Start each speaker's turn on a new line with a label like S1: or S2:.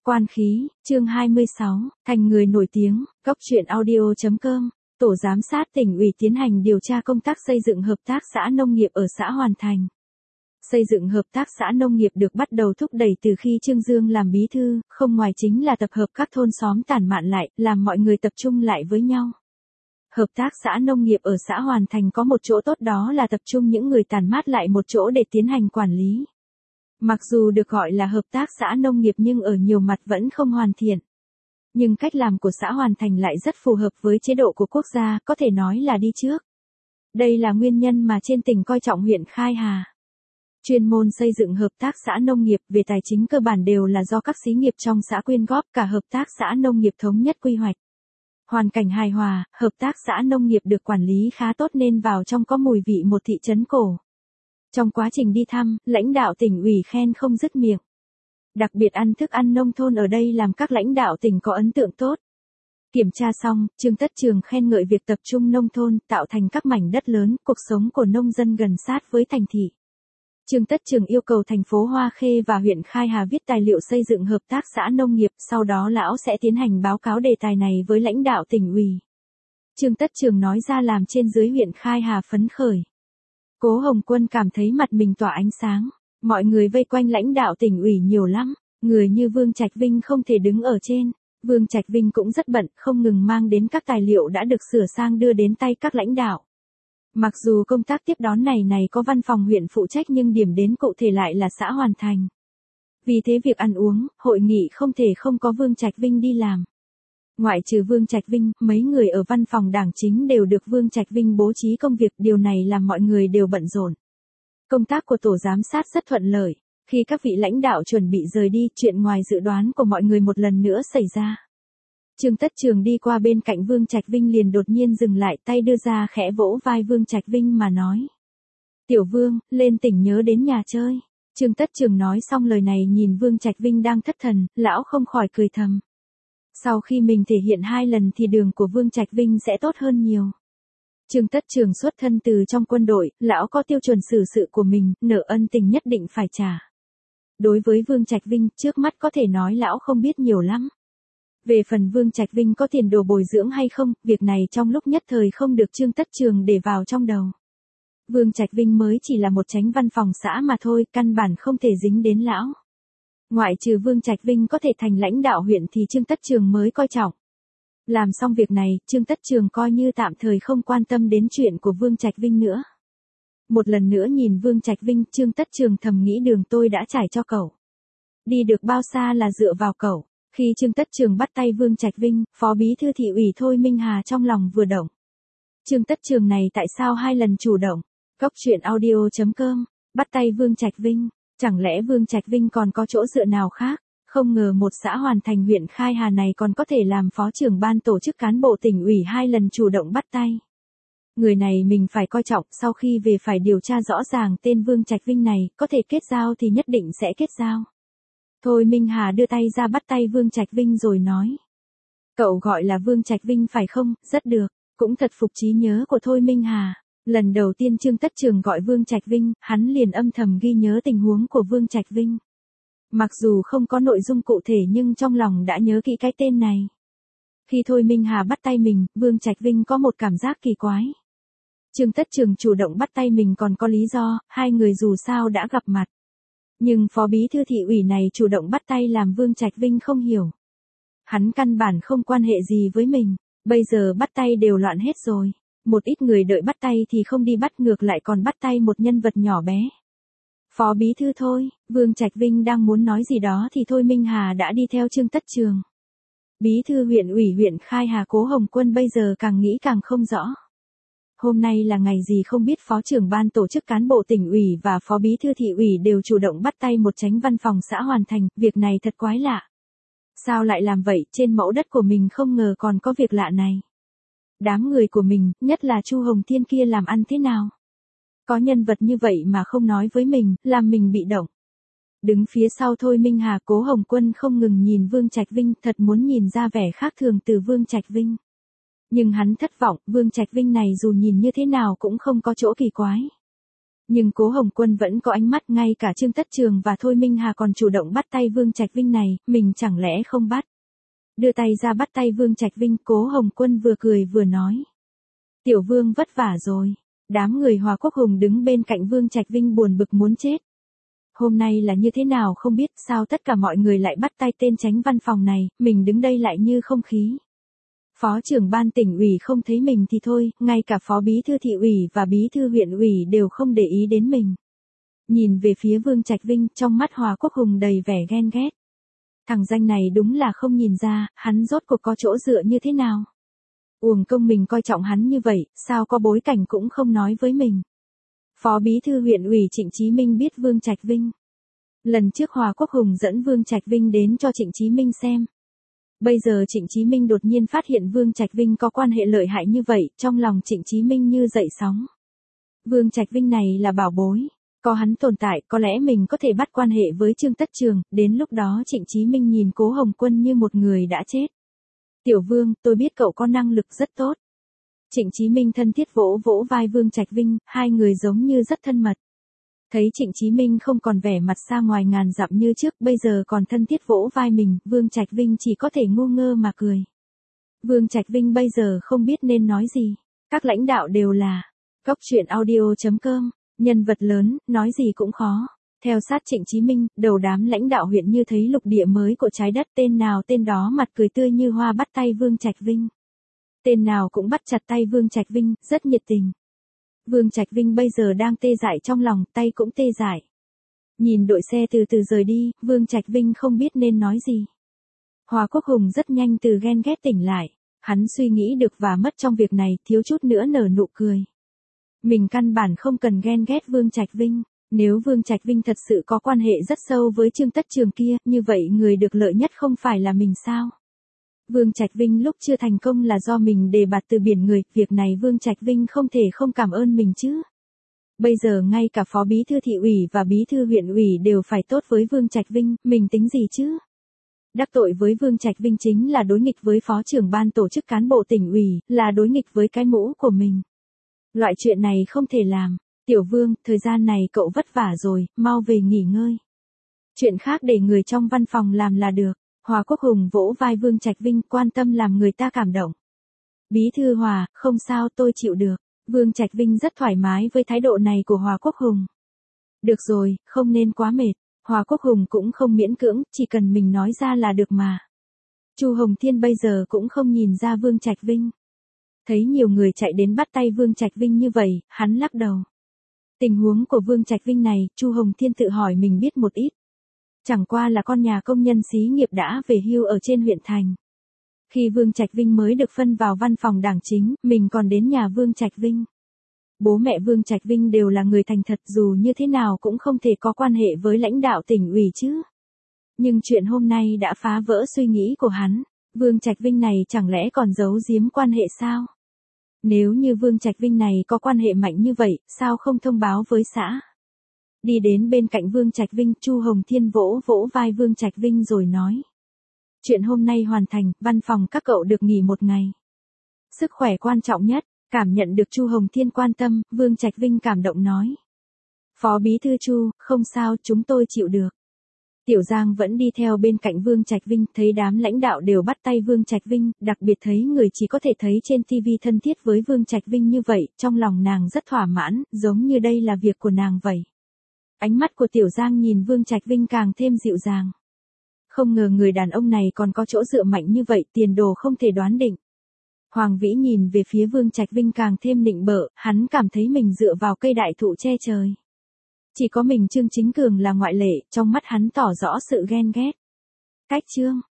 S1: Quan khí, chương 26, thành người nổi tiếng, góc truyện audio.com, Tổ giám sát tỉnh ủy tiến hành điều tra công tác xây dựng hợp tác xã nông nghiệp ở xã Hoàn Thành. Xây dựng hợp tác xã nông nghiệp được bắt đầu thúc đẩy từ khi Trương Dương làm bí thư, không ngoài chính là tập hợp các thôn xóm tản mạn lại, làm mọi người tập trung lại với nhau. Hợp tác xã nông nghiệp ở xã Hoàn Thành có một chỗ tốt, đó là tập trung những người tản mát lại một chỗ để tiến hành quản lý. Mặc dù được gọi là hợp tác xã nông nghiệp nhưng ở nhiều mặt vẫn không hoàn thiện. Nhưng cách làm của xã Hoàn Thành lại rất phù hợp với chế độ của quốc gia, có thể nói là đi trước. Đây là nguyên nhân mà trên tỉnh coi trọng huyện Khai Hà. Chuyên môn xây dựng hợp tác xã nông nghiệp về tài chính cơ bản đều là do các xí nghiệp trong xã quyên góp, cả hợp tác xã nông nghiệp thống nhất quy hoạch. Hoàn cảnh hài hòa, hợp tác xã nông nghiệp được quản lý khá tốt nên vào trong có mùi vị một thị trấn cổ. Trong quá trình đi thăm, lãnh đạo tỉnh ủy khen không dứt miệng. Đặc biệt ăn thức ăn nông thôn ở đây làm các lãnh đạo tỉnh có ấn tượng tốt. Kiểm tra xong, Trương Tất Trường khen ngợi việc tập trung nông thôn, tạo thành các mảnh đất lớn, cuộc sống của nông dân gần sát với thành thị. Trương Tất Trường yêu cầu thành phố Hoa Khê và huyện Khai Hà viết tài liệu xây dựng hợp tác xã nông nghiệp, sau đó lão sẽ tiến hành báo cáo đề tài này với lãnh đạo tỉnh ủy. Trương Tất Trường nói ra làm trên dưới huyện Khai Hà phấn khởi. Cố Hồng Quân cảm thấy mặt mình tỏa ánh sáng, mọi người vây quanh lãnh đạo tỉnh ủy nhiều lắm, người như Vương Trạch Vinh không thể đứng ở trên. Vương Trạch Vinh cũng rất bận, không ngừng mang đến các tài liệu đã được sửa sang đưa đến tay các lãnh đạo. Mặc dù công tác tiếp đón này có văn phòng huyện phụ trách nhưng điểm đến cụ thể lại là xã Hoàn Thành. Vì thế việc ăn uống, hội nghị không thể không có Vương Trạch Vinh đi làm. Ngoại trừ Vương Trạch Vinh, mấy người ở văn phòng đảng chính đều được Vương Trạch Vinh bố trí công việc, điều này làm mọi người đều bận rộn. Công tác của tổ giám sát rất thuận lợi. Khi các vị lãnh đạo chuẩn bị rời đi, chuyện ngoài dự đoán của mọi người một lần nữa xảy ra. Trương Tất Trường đi qua bên cạnh Vương Trạch Vinh liền đột nhiên dừng lại, tay đưa ra khẽ vỗ vai Vương Trạch Vinh mà nói. Tiểu Vương, lên tỉnh nhớ đến nhà chơi. Trương Tất Trường nói xong lời này nhìn Vương Trạch Vinh đang thất thần, lão không khỏi cười thầm. Sau khi mình thể hiện 2 lần thì đường của Vương Trạch Vinh sẽ tốt hơn nhiều. Trương Tất Trường xuất thân từ trong quân đội, lão có tiêu chuẩn xử sự của mình, nợ ân tình nhất định phải trả. Đối với Vương Trạch Vinh, trước mắt có thể nói lão không biết nhiều lắm. Về phần Vương Trạch Vinh có tiền đồ bồi dưỡng hay không, việc này trong lúc nhất thời không được Trương Tất Trường để vào trong đầu. Vương Trạch Vinh mới chỉ là một chánh văn phòng xã mà thôi, căn bản không thể dính đến lão. Ngoại trừ Vương Trạch Vinh có thể thành lãnh đạo huyện thì Trương Tất Trường mới coi trọng. Làm xong việc này, Trương Tất Trường coi như tạm thời không quan tâm đến chuyện của Vương Trạch Vinh nữa. Một lần nữa nhìn Vương Trạch Vinh, Trương Tất Trường thầm nghĩ đường tôi đã trải cho cậu. Đi được bao xa là dựa vào cậu. Khi Trương Tất Trường bắt tay Vương Trạch Vinh, Phó Bí thư thị ủy Thôi Minh Hà trong lòng vừa động. Trương Tất Trường này tại sao 2 lần chủ động? Góc truyện audio.com, bắt tay Vương Trạch Vinh. Chẳng lẽ Vương Trạch Vinh còn có chỗ dựa nào khác? Không ngờ một xã Hoàn Thành huyện Khai Hà này còn có thể làm phó trưởng ban tổ chức cán bộ tỉnh ủy 2 lần chủ động bắt tay. Người này mình phải coi trọng, sau khi về phải điều tra rõ ràng tên Vương Trạch Vinh này, có thể kết giao thì nhất định sẽ kết giao. Thôi Minh Hà đưa tay ra bắt tay Vương Trạch Vinh rồi nói. Cậu gọi là Vương Trạch Vinh phải không? Rất được, cũng thật phục trí nhớ của Thôi Minh Hà. Lần đầu tiên Trương Tất Trường gọi Vương Trạch Vinh, hắn liền âm thầm ghi nhớ tình huống của Vương Trạch Vinh. Mặc dù không có nội dung cụ thể nhưng trong lòng đã nhớ kỹ cái tên này. Khi Thôi Minh Hà bắt tay mình, Vương Trạch Vinh có một cảm giác kỳ quái. Trương Tất Trường chủ động bắt tay mình còn có lý do, 2 người dù sao đã gặp mặt. Nhưng Phó Bí thư thị ủy này chủ động bắt tay làm Vương Trạch Vinh không hiểu. Hắn căn bản không quan hệ gì với mình, bây giờ bắt tay đều loạn hết rồi. Một ít người đợi bắt tay thì không đi bắt, ngược lại còn bắt tay một nhân vật nhỏ bé. Phó Bí thư thôi, Vương Trạch Vinh đang muốn nói gì đó thì Thôi Minh Hà đã đi theo Trương Tất Trường. Bí thư huyện ủy huyện Khai Hà Cố Hồng Quân bây giờ càng nghĩ càng không rõ. Hôm nay là ngày gì không biết, phó trưởng ban tổ chức cán bộ tỉnh ủy và phó bí thư thị ủy đều chủ động bắt tay một chánh văn phòng xã Hoàn Thành, việc này thật quái lạ. Sao lại làm vậy, trên mẫu đất của mình không ngờ còn có việc lạ này. Đám người của mình, nhất là Chu Hồng Thiên kia làm ăn thế nào? Có nhân vật như vậy mà không nói với mình, làm mình bị động. Đứng phía sau Thôi Minh Hà, Cố Hồng Quân không ngừng nhìn Vương Trạch Vinh, thật muốn nhìn ra vẻ khác thường từ Vương Trạch Vinh. Nhưng hắn thất vọng, Vương Trạch Vinh này dù nhìn như thế nào cũng không có chỗ kỳ quái. Nhưng Cố Hồng Quân vẫn có ánh mắt, ngay cả Trương Tất Trường và Thôi Minh Hà còn chủ động bắt tay Vương Trạch Vinh này, mình chẳng lẽ không bắt. Đưa tay ra bắt tay Vương Trạch Vinh, Cố Hồng Quân vừa cười vừa nói. Tiểu Vương vất vả rồi. Đám người Hòa Quốc Hùng đứng bên cạnh Vương Trạch Vinh buồn bực muốn chết. Hôm nay là như thế nào không biết, sao tất cả mọi người lại bắt tay tên chánh văn phòng này, mình đứng đây lại như không khí. Phó trưởng ban tỉnh ủy không thấy mình thì thôi, ngay cả phó bí thư thị ủy và bí thư huyện ủy đều không để ý đến mình. Nhìn về phía Vương Trạch Vinh, trong mắt Hòa Quốc Hùng đầy vẻ ghen ghét. Thằng danh này đúng là không nhìn ra, hắn rốt cuộc có chỗ dựa như thế nào. Uổng công mình coi trọng hắn như vậy, sao có bối cảnh cũng không nói với mình. Phó bí thư huyện ủy Trịnh Chí Minh biết Vương Trạch Vinh. Lần trước Hòa Quốc Hùng dẫn Vương Trạch Vinh đến cho Trịnh Chí Minh xem. Bây giờ Trịnh Chí Minh đột nhiên phát hiện Vương Trạch Vinh có quan hệ lợi hại như vậy, trong lòng Trịnh Chí Minh như dậy sóng. Vương Trạch Vinh này là bảo bối. Có hắn tồn tại, có lẽ mình có thể bắt quan hệ với Trương Tất Trường, đến lúc đó Trịnh Chí Minh nhìn Cố Hồng Quân như một người đã chết. Tiểu Vương, tôi biết cậu có năng lực rất tốt. Trịnh Chí Minh thân thiết vỗ vỗ vai Vương Trạch Vinh, hai người giống như rất thân mật. Thấy Trịnh Chí Minh không còn vẻ mặt xa ngoài ngàn dặm như trước, bây giờ còn thân thiết vỗ vai mình, Vương Trạch Vinh chỉ có thể ngu ngơ mà cười. Vương Trạch Vinh bây giờ không biết nên nói gì. Các lãnh đạo đều là Góc Truyện Audio.com, nhân vật lớn, nói gì cũng khó. Theo sát Trịnh Chí Minh, đầu đám lãnh đạo huyện như thấy lục địa mới của trái đất, tên nào tên đó mặt cười tươi như hoa bắt tay Vương Trạch Vinh. Tên nào cũng bắt chặt tay Vương Trạch Vinh, rất nhiệt tình. Vương Trạch Vinh bây giờ đang tê dại trong lòng, tay cũng tê dại. Nhìn đội xe từ từ rời đi, Vương Trạch Vinh không biết nên nói gì. Hòa Quốc Hùng rất nhanh từ ghen ghét tỉnh lại. Hắn suy nghĩ được và mất trong việc này, thiếu chút nữa nở nụ cười. Mình căn bản không cần ghen ghét Vương Trạch Vinh. Nếu Vương Trạch Vinh thật sự có quan hệ rất sâu với Trương Tất Trường kia, như vậy người được lợi nhất không phải là mình sao? Vương Trạch Vinh lúc chưa thành công là do mình đề bạt từ biển người, việc này Vương Trạch Vinh không thể không cảm ơn mình chứ. Bây giờ ngay cả phó bí thư thị ủy và bí thư huyện ủy đều phải tốt với Vương Trạch Vinh, mình tính gì chứ? Đắc tội với Vương Trạch Vinh chính là đối nghịch với phó trưởng ban tổ chức cán bộ tỉnh ủy, là đối nghịch với cái mũ của mình. Loại chuyện này không thể làm. Tiểu Vương, thời gian này cậu vất vả rồi, mau về nghỉ ngơi. Chuyện khác để người trong văn phòng làm là được. Hòa Quốc Hùng vỗ vai Vương Trạch Vinh, quan tâm làm người ta cảm động. Bí thư Hòa, không sao, tôi chịu được. Vương Trạch Vinh rất thoải mái với thái độ này của Hòa Quốc Hùng. Được rồi, không nên quá mệt. Hòa Quốc Hùng cũng không miễn cưỡng, chỉ cần mình nói ra là được mà. Chu Hồng Thiên bây giờ cũng không nhìn ra Vương Trạch Vinh. Thấy nhiều người chạy đến bắt tay Vương Trạch Vinh như vậy, hắn lắc đầu. Tình huống của Vương Trạch Vinh này, Chu Hồng Thiên tự hỏi mình biết một ít. Chẳng qua là con nhà công nhân xí nghiệp đã về hưu ở trên huyện thành. Khi Vương Trạch Vinh mới được phân vào văn phòng đảng chính, mình còn đến nhà Vương Trạch Vinh. Bố mẹ Vương Trạch Vinh đều là người thành thật, dù như thế nào cũng không thể có quan hệ với lãnh đạo tỉnh ủy chứ. Nhưng chuyện hôm nay đã phá vỡ suy nghĩ của hắn. Vương Trạch Vinh này chẳng lẽ còn giấu giếm quan hệ sao? Nếu như Vương Trạch Vinh này có quan hệ mạnh như vậy, sao không thông báo với xã? Đi đến bên cạnh Vương Trạch Vinh, Chu Hồng Thiên vỗ vỗ vai Vương Trạch Vinh rồi nói. Chuyện hôm nay hoàn thành, văn phòng các cậu được nghỉ một ngày. Sức khỏe quan trọng nhất, cảm nhận được Chu Hồng Thiên quan tâm, Vương Trạch Vinh cảm động nói. Phó bí thư Chu, không sao, chúng tôi chịu được. Tiểu Giang vẫn đi theo bên cạnh Vương Trạch Vinh, thấy đám lãnh đạo đều bắt tay Vương Trạch Vinh, đặc biệt thấy người chỉ có thể thấy trên TV thân thiết với Vương Trạch Vinh như vậy, trong lòng nàng rất thỏa mãn, giống như đây là việc của nàng vậy. Ánh mắt của Tiểu Giang nhìn Vương Trạch Vinh càng thêm dịu dàng. Không ngờ người đàn ông này còn có chỗ dựa mạnh như vậy, tiền đồ không thể đoán định. Hoàng Vĩ nhìn về phía Vương Trạch Vinh càng thêm nịnh bợ, hắn cảm thấy mình dựa vào cây đại thụ che trời. Chỉ có mình Trương Chính Cường là ngoại lệ, trong mắt hắn tỏ rõ sự ghen ghét. Cách chương